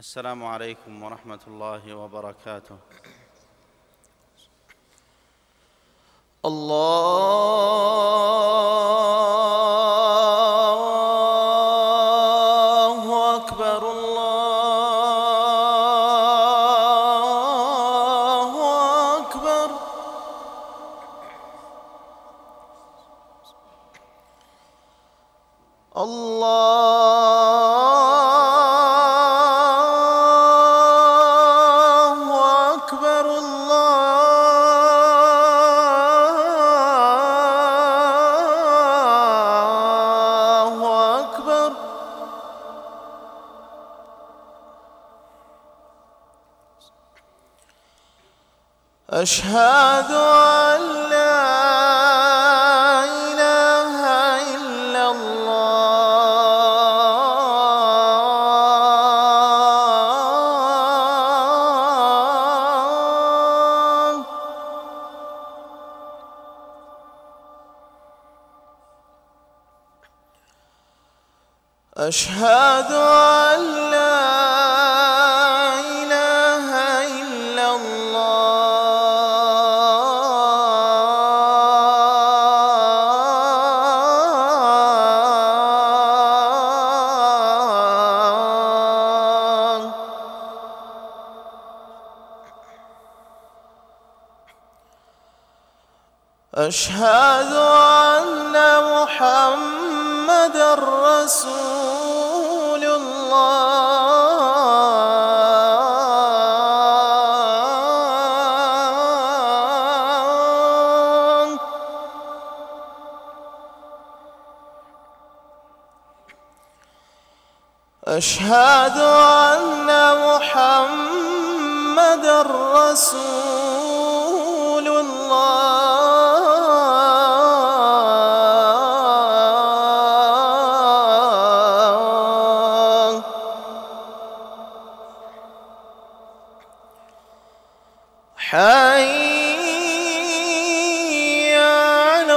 السلام عليكم ورحمة الله وبركاته. الله أكبر الله أكبر. أشهد أن لا إله إلا الله. أشهد أن لا إله إلا الله. أشهد أن محمدًا رسول الله. أشهد أن محمدًا رسول الله. حي على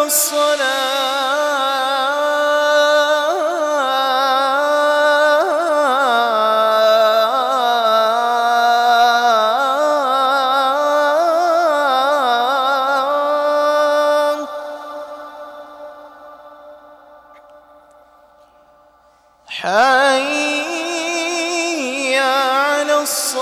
الصلاة. حي على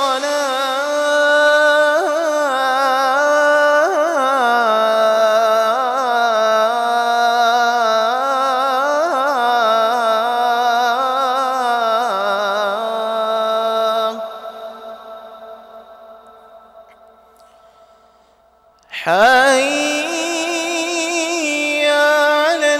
الصلاة. حي على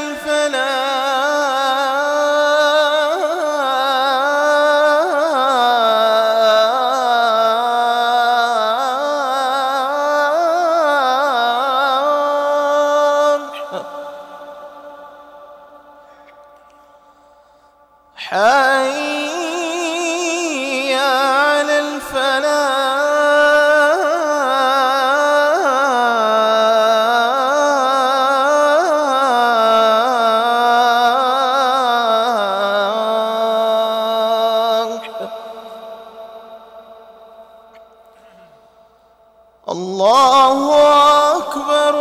الفلاح. حي على الفلاح. الله أكبر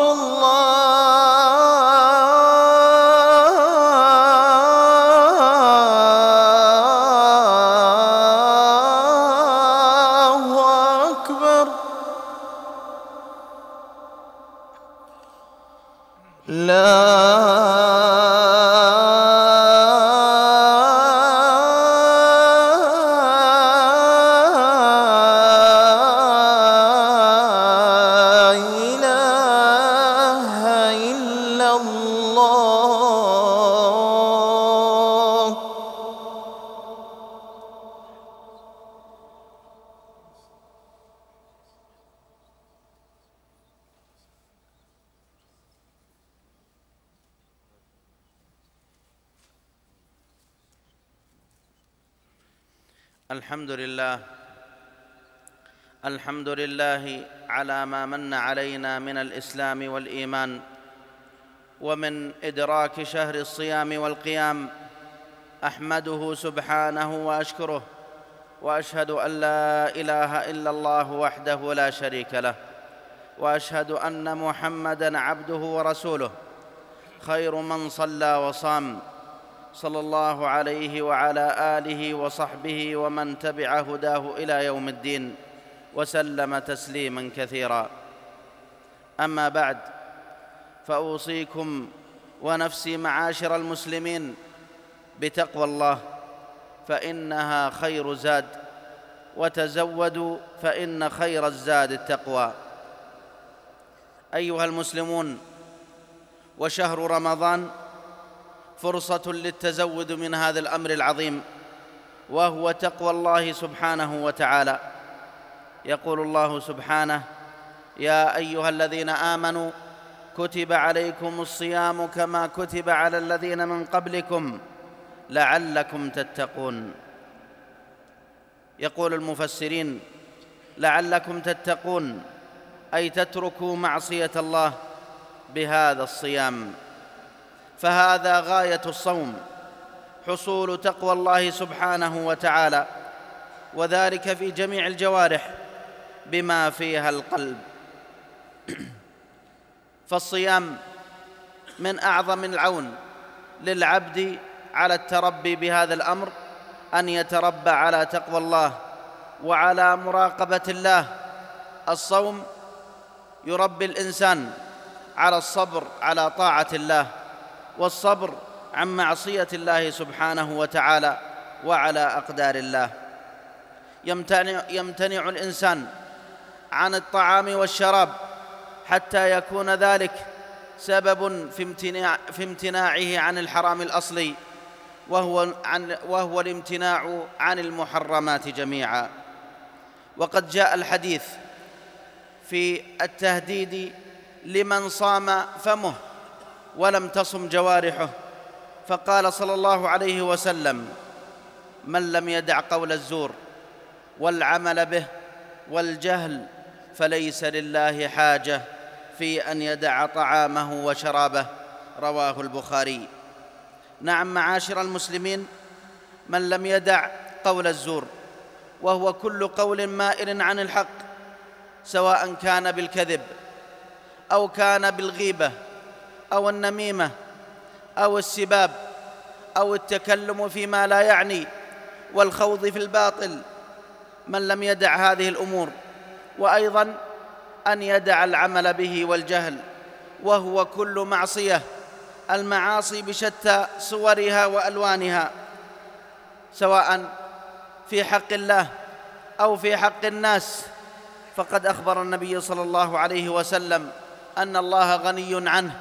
الله أكبر. لا إله إلا الله. الحمد لله على ما من علينا من الإسلام والإيمان، ومن إدراك شهر الصيام والقيام. أحمده سبحانه وأشكره واشهد ان لا اله الا الله وحده لا شريك له، واشهد ان محمدًا عبده ورسوله، خير من صلى وصام، صلى الله عليه وعلى اله وصحبه ومن تبع هداه الى يوم الدين، وسلم تسليما كثيرا. اما بعد، فاوصيكم ونفسي معاشر المسلمين بتقوى الله، فانها خير زاد، وتزودوا فان خير الزاد التقوى. ايها المسلمون، وشهر رمضان فرصة للتزود من هذا الأمر العظيم، وهو تقوى الله سبحانه وتعالى. يقول الله سبحانه: يا أيها الذين آمنوا كتب عليكم الصيام كما كتب على الذين من قبلكم لعلكم تتقون. يقول المفسرين: لعلكم تتقون، أي تتركوا معصية الله بهذا الصيام. فهذا غاية الصوم، حصول تقوى الله سبحانه وتعالى، وذلك في جميع الجوارح بما فيها القلب. فالصيام من أعظم العون للعبد على التربي بهذا الأمر، أن يتربى على تقوى الله وعلى مراقبة الله. الصوم يربي الإنسان على الصبر على طاعة الله، والصبر عن معصية الله سبحانه وتعالى وعلى أقدار الله. يمتنع الإنسان عن الطعام والشراب حتى يكون ذلك سبب في امتناعه عن الحرام الأصلي، وهو الامتناع عن المحرمات جميعا. وقد جاء الحديث في التهديد لمن صام فمه ولم تصم جوارحه، فقال صلى الله عليه وسلم: من لم يدع قول الزور والعمل به والجهل فليس لله حاجة في أن يدع طعامه وشرابه. رواه البخاري. نعم معاشر المسلمين، من لم يدع قول الزور، وهو كل قول مائل عن الحق، سواء كان بالكذب أو كان بالغيبة أو النميمة أو السباب أو التكلم فيما لا يعني والخوض في الباطل. من لم يدع هذه الأمور، وأيضا أن يدع العمل به والجهل، وهو كل معصية، المعاصي بشتى صورها وألوانها، سواء في حق الله أو في حق الناس. فقد أخبر النبي صلى الله عليه وسلم أن الله غني عنه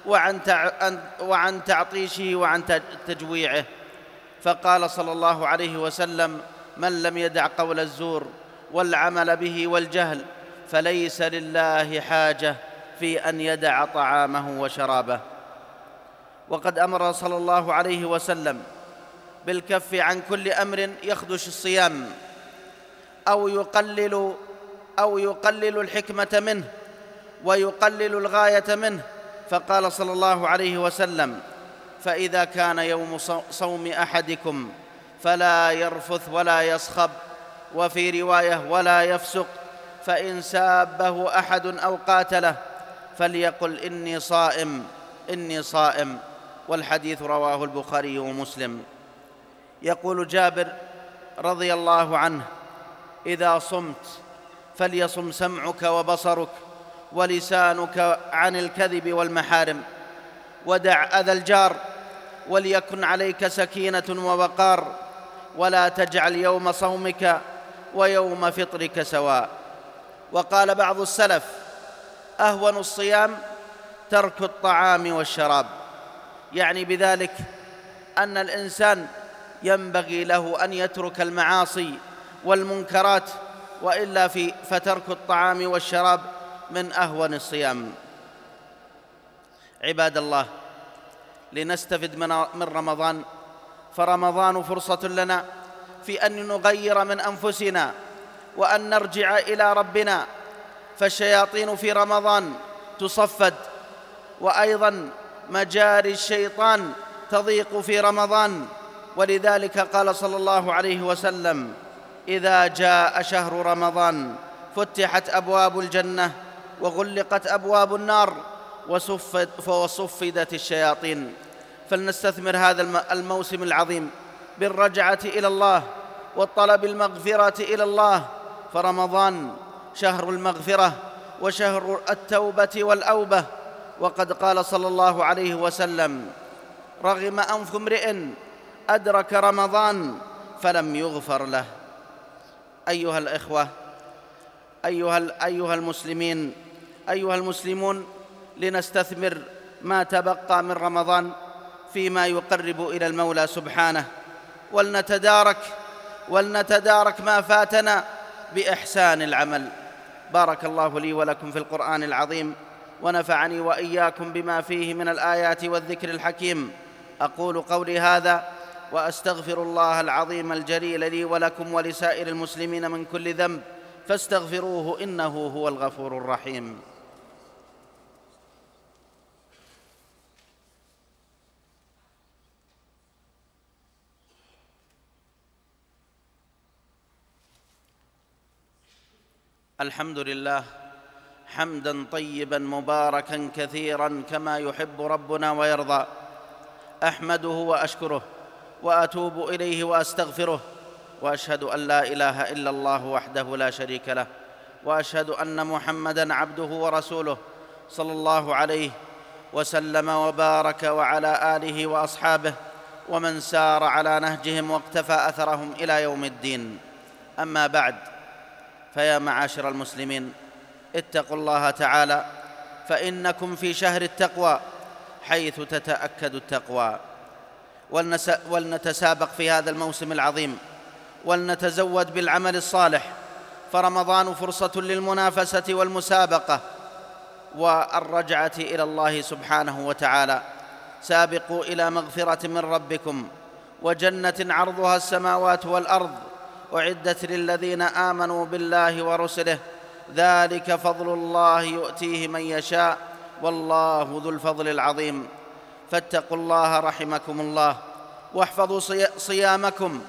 وعن تعطيشه وعن تجويعه، فقال صلى الله عليه وسلم: من لم يدع قول الزور والعمل به والجهل فليس لله حاجة في أن يدع طعامه وشرابه. وقد أمر صلى الله عليه وسلم بالكف عن كل أمر يخدش الصيام أو يقلل الحكمة منه ويقلل الغاية منه، فقال صلى الله عليه وسلم: فإذا كان يوم صوم أحدكم فلا يرفث ولا يصخب، وفي رواية: ولا يفسق، فإن سابه أحد أو قاتله فليقل إني صائم إني صائم. والحديث رواه البخاري ومسلم. يقول جابر رضي الله عنه: إذا صمت فليصم سمعك وبصرك ولسانك عن الكذب والمحارم، ودع أذى الجار، وليكن عليك سكينة ووقار، ولا تجعل يوم صومك ويوم فطرك سواء. وقال بعض السلف: أهون الصيام ترك الطعام والشراب، يعني بذلك أن الإنسان ينبغي له أن يترك المعاصي والمنكرات، وإلا فترك الطعام والشراب من أهون الصيام. عباد الله، لنستفد من رمضان، فرمضان فرصة لنا في أن نغير من أنفسنا وأن نرجع إلى ربنا، فالشياطين في رمضان تصفد، وأيضا مجاري الشيطان تضيق في رمضان. ولذلك قال صلى الله عليه وسلم: إذا جاء شهر رمضان فتحت أبواب الجنة وغلقت أبواب النار وصفدت الشياطين. فلنستثمر هذا الموسم العظيم بالرجعة إلى الله والطلب المغفرة إلى الله، فرمضان شهر المغفرة وشهر التوبة والأوبة. وقد قال صلى الله عليه وسلم: رغم أنف امرئ أدرك رمضان فلم يغفر له. أيها الإخوة، أيها المسلمون، لنستثمر ما تبقى من رمضان فيما يقرب إلى المولى سبحانه، ولنتدارك ما فاتنا بإحسان العمل. بارك الله لي ولكم في القرآن العظيم، ونفعني وإياكم بما فيه من الآيات والذكر الحكيم. أقول قولي هذا وأستغفر الله العظيم الجليل لي ولكم ولسائر المسلمين من كل ذنب، فاستغفروه إنه هو الغفور الرحيم. الحمد لله حمداً طيباً مباركاً كثيراً كما يحب ربنا ويرضى. أحمده وأشكره وأتوب إليه وأستغفره، وأشهد أن لا إله إلا الله وحده لا شريك له، وأشهد أن محمداً عبده ورسوله صلى الله عليه وسلم وبارك، وعلى آله وأصحابه ومن سار على نهجهم واقتفى أثرهم إلى يوم الدين. أما بعد، فيا معاشر المسلمين، اتقوا الله تعالى، فإنكم في شهر التقوى حيث تتأكد التقوى. ولنتسابق في هذا الموسم العظيم، ولنتزود بالعمل الصالح، فرمضان فرصة للمنافسة والمسابقة والرجعة إلى الله سبحانه وتعالى. سابقوا إلى مغفرة من ربكم وجنة عرضها السماوات والأرض أعدت للذين آمنوا بالله ورسله، ذلك فضل الله يؤتيه من يشاء والله ذو الفضل العظيم. فاتقوا الله رحمكم الله، واحفظوا صيامكم،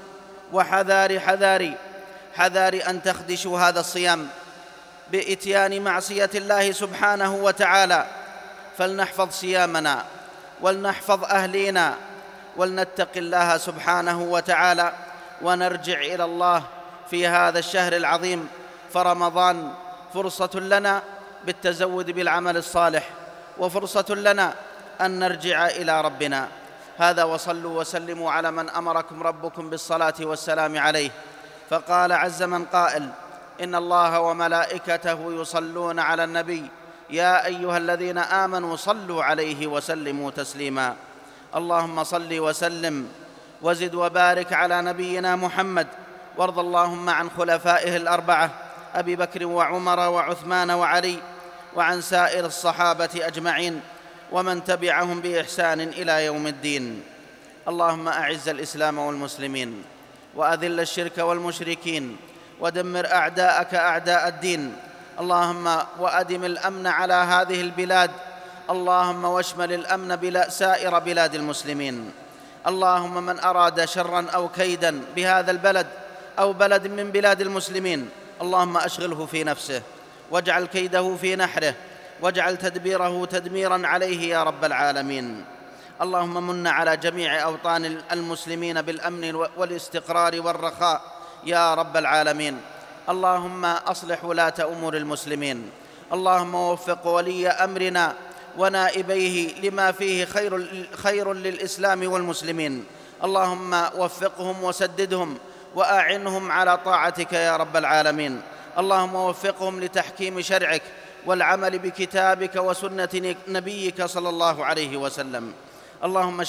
وحذاري أن تخدشوا هذا الصيام بإتيان معصية الله سبحانه وتعالى. فلنحفظ صيامنا ولنحفظ أهلينا، ولنتق الله سبحانه وتعالى، ونرجع إلى الله في هذا الشهر العظيم. فرمضان فرصة لنا بالتزود بالعمل الصالح، وفرصة لنا أن نرجع إلى ربنا. هذا، وصلوا وسلموا على من أمركم ربكم بالصلاة والسلام عليه. فقال عز من قائل: إن الله وملائكته يصلون على النبي يا أيها الذين آمنوا صلوا عليه وسلموا تسليما. اللهم صل وسلم وزد وبارك على نبينا محمد، وارض اللهم عن خلفائه الأربعة أبي بكر وعمر وعثمان وعلي، وعن سائر الصحابة أجمعين، ومن تبعهم بإحسان إلى يوم الدين. اللهم أعز الإسلام والمسلمين، وأذل الشرك والمشركين، ودمر أعداءك أعداء الدين. اللهم وأدم الأمن على هذه البلاد، اللهم واشمل الأمن سائر بلاد المسلمين. اللهم من أراد شراً أو كيداً بهذا البلد أو بلد من بلاد المسلمين، اللهم أشغله في نفسه، واجعل كيده في نحره، واجعل تدبيره تدميراً عليه يا رب العالمين. اللهم من على جميع أوطان المسلمين بالأمن والاستقرار والرخاء يا رب العالمين. اللهم أصلح ولاة أمور المسلمين، اللهم وفق ولي أمرنا ونائبيه لما فيه خير للإسلام والمسلمين. اللهم وفقهم وسددهم وأعنهم على طاعتك يا رب العالمين. اللهم وفقهم لتحكيم شرعك والعمل بكتابك وسنة نبيك صلى الله عليه وسلم. اللهم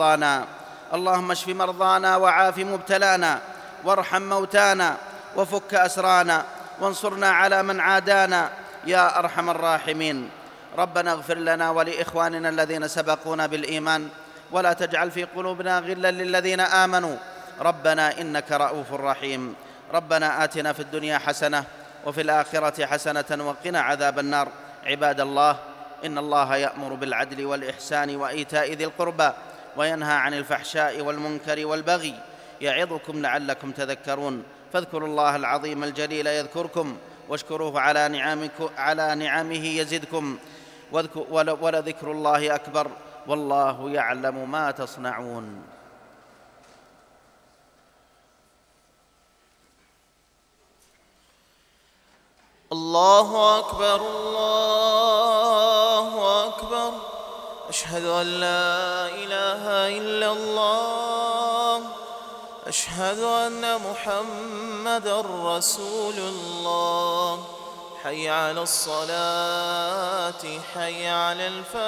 اشف مرضانا وعاف مبتلانا، وارحم موتانا، وفك أسرانا، وانصرنا على من عادانا يا أرحم الراحمين. ربنا اغفر لنا ولإخواننا الذين سبقونا بالإيمان، ولا تجعل في قلوبنا غلا للذين آمنوا ربنا إنك رؤوف رحيم. ربنا آتنا في الدنيا حسنة وفي الآخرة حسنة وقنا عذاب النار. عباد الله، إن الله يأمر بالعدل والإحسان وإيتاء ذي القربى، وينهى عن الفحشاء والمنكر والبغي، يعظكم لعلكم تذكرون. فاذكروا الله العظيم الجليل يذكركم، واشكروه على نعمه يزدكم، ولذكر الله أكبر، والله يعلم ما تصنعون. الله أكبر الله أكبر، أشهد أن لا إله إلا الله، أشهد أن محمدًا رسول الله. حي على الصلاة، حي على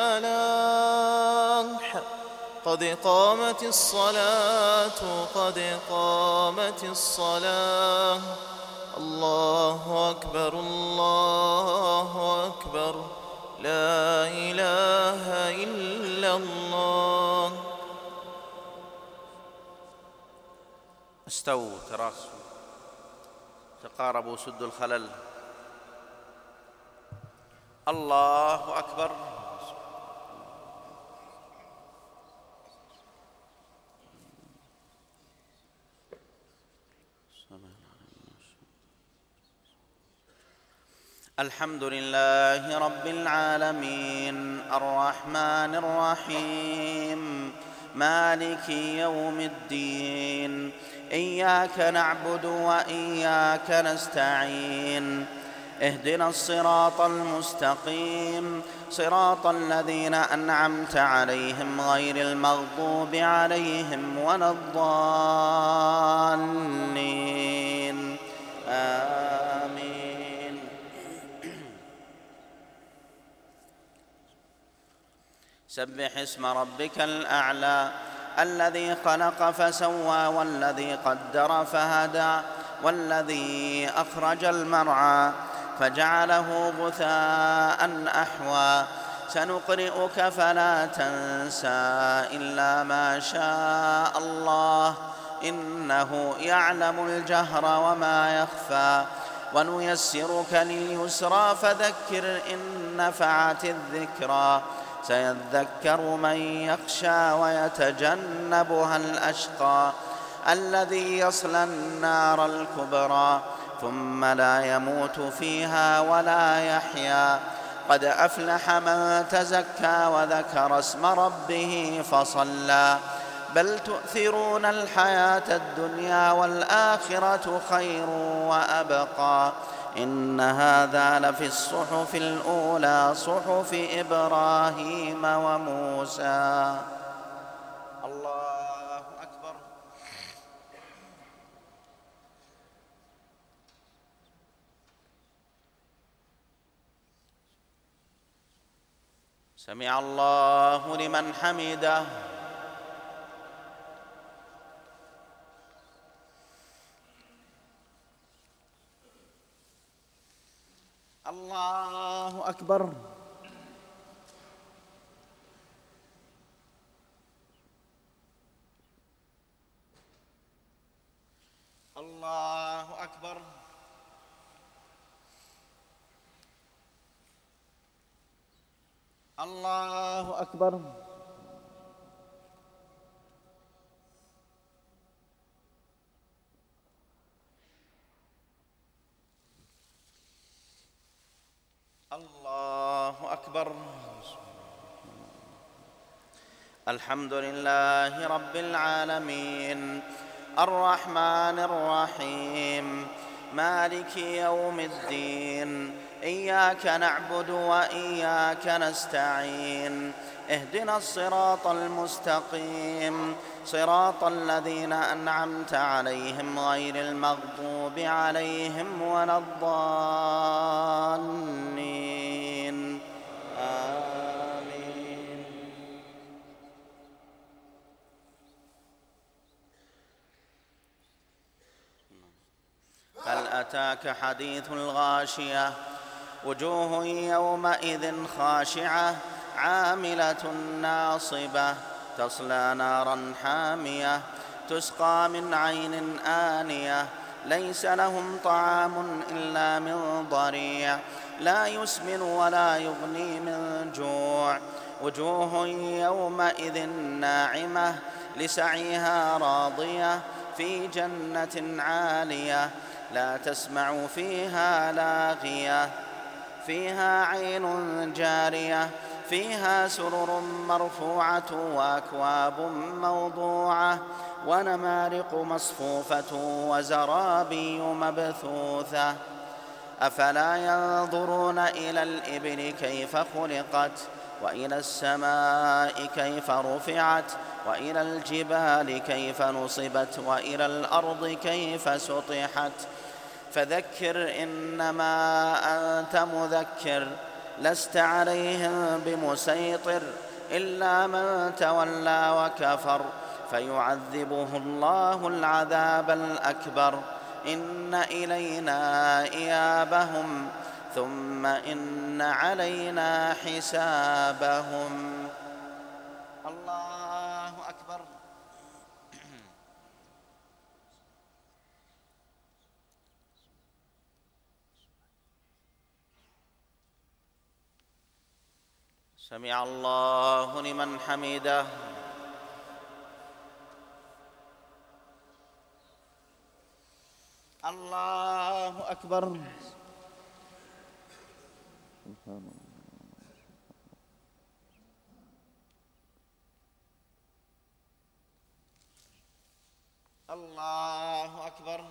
الفلاح، قد قامت الصلاة، قد قامت الصلاة. الله أكبر الله أكبر، لا إله إلا الله. استووا تراصوا تقاربوا سدوا الخلل. الله أكبر. الحمد لله رب العالمين، الرحمن الرحيم، مالك يوم الدين، إياك نعبد وإياك نستعين، اهدنا الصراط المستقيم، صراط الذين أنعمت عليهم غير المغضوب عليهم ولا الضالين، آمين. سبح اسم ربك الأعلى، الذي خلق فسوى، والذي قدر فهدى، والذي أخرج المرعى فجعله غثاء أحوى. سنقرئك فلا تنسى إلا ما شاء الله، إنه يعلم الجهر وما يخفى. ونيسرك لليسرى، فذكر إن نفعت الذكرى. سيذكر من يخشى ويتجنبها الأشقى، الذي يصلى النار الكبرى، ثم لا يموت فيها ولا يحيا. قد أفلح من تزكى وذكر اسم ربه فصلى. بل تؤثرون الحياة الدنيا، والآخرة خير وأبقى. إن هذا لفي الصحف الأولى، صحف إبراهيم وموسى. الله أكبر. سمع الله لمن حمده. الله أكبر. الله أكبر. الله أكبر. الله أكبر. الحمد لله رب العالمين، الرحمن الرحيم، مالك يوم الدين، إياك نعبد وإياك نستعين، اهدنا الصراط المستقيم، صراط الذين أنعمت عليهم غير المغضوب عليهم ولا الضالين، آمين. هل أتاك حديث الغاشية؟ وجوه يومئذ خاشعة، عاملة ناصبة، تصلى نارا حامية، تسقى من عين آنية، ليس لهم طعام إلا من ضريع، لا يسمن ولا يغني من جوع. وجوه يومئذ ناعمة، لسعيها راضية، في جنة عالية لا تسمع فيها لاغية فيها عين جارية فيها سرر مرفوعة وأكواب موضوعة ونمارق مصفوفة وزرابي مبثوثة أفلا ينظرون إلى الإبل كيف خلقت وإلى السماء كيف رفعت وإلى الجبال كيف نصبت وإلى الأرض كيف سطحت فذكر إنما أنت مذكر لست عليهم بمسيطر إلا من تولى وكفر فيعذبه الله العذاب الأكبر إن إلينا إيابهم ثم إن علينا حسابهم. الله أكبر. سمع الله لمن حمده. الله أكبر. الله أكبر.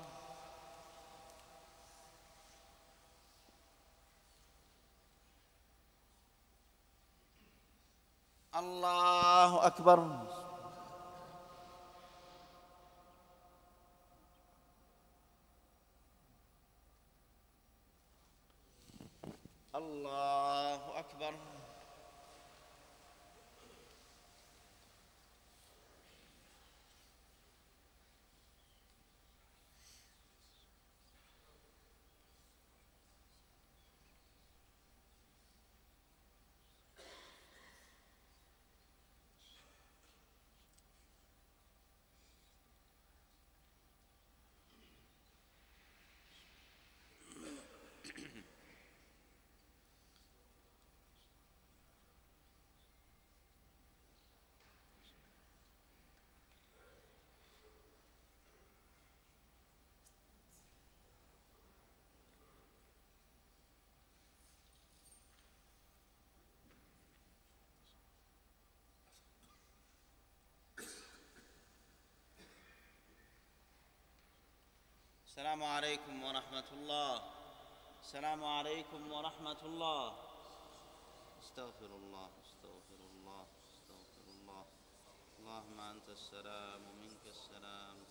الله أكبر. الله أكبر. السلام عليكم ورحمة الله. السلام عليكم ورحمة الله. استغفر الله استغفر الله استغفر الله. اللهم أنت السلام ومنك السلام